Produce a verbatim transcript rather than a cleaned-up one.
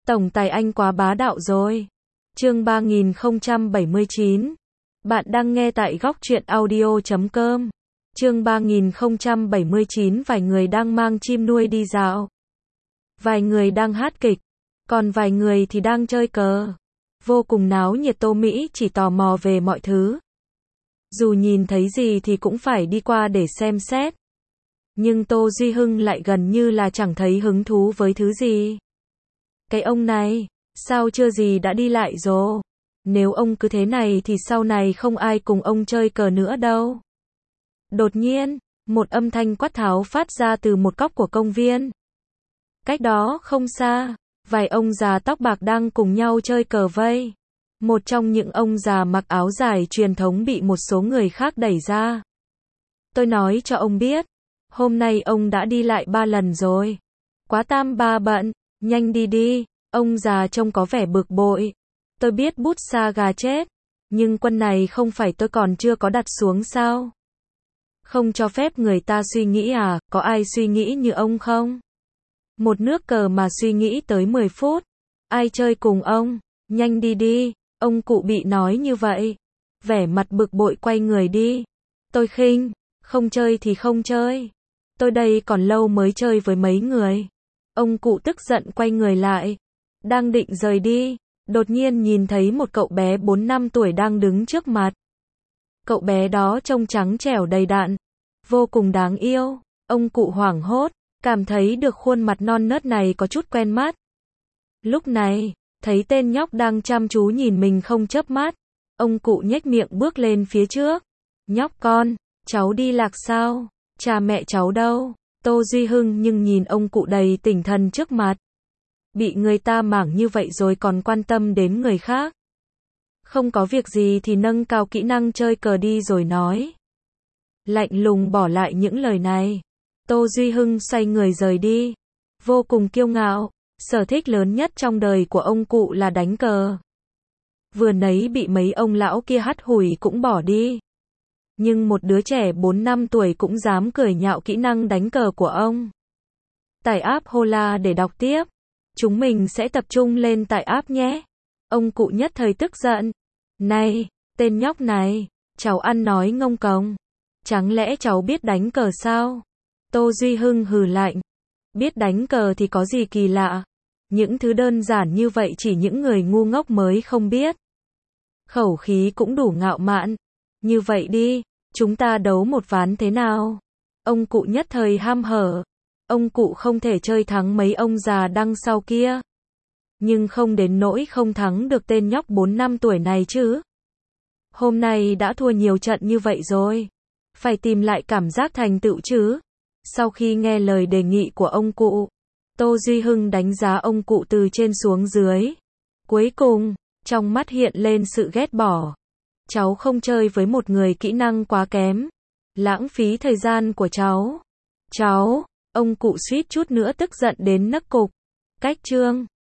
Tổng tài anh quá bá đạo rồi. Chương ba nghìn không trăm bảy mươi chín. Bạn đang nghe tại góc truyện audio chấm com. Chương ba nghìn không trăm bảy mươi chín. Vài người đang mang chim nuôi đi dạo. Vài người đang hát kịch. Còn vài người thì đang chơi cờ. Vô cùng náo nhiệt. Tô Mỹ chỉ tò mò về mọi thứ. Dù nhìn thấy gì thì cũng phải đi qua để xem xét. Nhưng Tô Duy Hưng lại gần như là chẳng thấy hứng thú với thứ gì. Cái ông này, sao chưa gì đã đi lại rồi? Nếu ông cứ thế này thì sau này không ai cùng ông chơi cờ nữa đâu. Đột nhiên, một âm thanh quát tháo phát ra từ một góc của công viên. Cách đó không xa, vài ông già tóc bạc đang cùng nhau chơi cờ vây. Một trong những ông già mặc áo dài truyền thống bị một số người khác đẩy ra. Tôi nói cho ông biết, hôm nay ông đã đi lại ba lần rồi. Quá tam ba bận, nhanh đi đi. Ông già trông có vẻ bực bội. Tôi biết bút sa gà chết, nhưng quân này không phải tôi còn chưa có đặt xuống sao? Không cho phép người ta suy nghĩ à? Có ai suy nghĩ như ông không? Một nước cờ mà suy nghĩ tới mười phút. Ai chơi cùng ông? Nhanh đi đi. Ông cụ bị nói như vậy. Vẻ mặt bực bội quay người đi. Tôi khinh, không chơi thì không chơi. Tôi đây còn lâu mới chơi với mấy người. Ông cụ tức giận quay người lại. Đang định rời đi, đột nhiên nhìn thấy một cậu bé bốn năm tuổi đang đứng trước mặt. Cậu bé đó trông trắng trẻo đầy đặn, vô cùng đáng yêu. Ông cụ hoảng hốt, cảm thấy được khuôn mặt non nớt này có chút quen mắt. Lúc này, thấy tên nhóc đang chăm chú nhìn mình không chớp mắt. Ông cụ nhếch miệng bước lên phía trước. Nhóc con, cháu đi lạc sao? Cha mẹ cháu đâu? Tô Duy Hưng nhưng nhìn ông cụ đầy tỉnh thần trước mặt. Bị người ta mảng như vậy rồi còn quan tâm đến người khác. Không có việc gì thì nâng cao kỹ năng chơi cờ đi rồi nói. Lạnh lùng bỏ lại những lời này. Tô Duy Hưng xoay người rời đi. Vô cùng kiêu ngạo, sở thích lớn nhất trong đời của ông cụ là đánh cờ. Vừa nấy bị mấy ông lão kia hắt hủi cũng bỏ đi. Nhưng một đứa trẻ bốn năm tuổi cũng dám cười nhạo kỹ năng đánh cờ của ông. Tải app Hola để đọc tiếp. Chúng mình sẽ tập trung lên tải app nhé. Ông cụ nhất thời tức giận. Này, tên nhóc này, cháu ăn nói ngông cuồng. Chẳng lẽ cháu biết đánh cờ sao? Tô Duy Hưng hừ lạnh. Biết đánh cờ thì có gì kỳ lạ? Những thứ đơn giản như vậy chỉ những người ngu ngốc mới không biết. Khẩu khí cũng đủ ngạo mạn. Như vậy đi, chúng ta đấu một ván thế nào? Ông cụ nhất thời ham hở. Ông cụ không thể chơi thắng mấy ông già đằng sau kia. Nhưng không đến nỗi không thắng được tên nhóc bốn năm tuổi này chứ. Hôm nay đã thua nhiều trận như vậy rồi. Phải tìm lại cảm giác thành tựu chứ. Sau khi nghe lời đề nghị của ông cụ, Tô Duy Hưng đánh giá ông cụ từ trên xuống dưới. Cuối cùng, trong mắt hiện lên sự ghét bỏ. Cháu không chơi với một người kỹ năng quá kém. Lãng phí thời gian của cháu. Cháu... Ông cụ suýt chút nữa tức giận đến nấc cục. Cách chương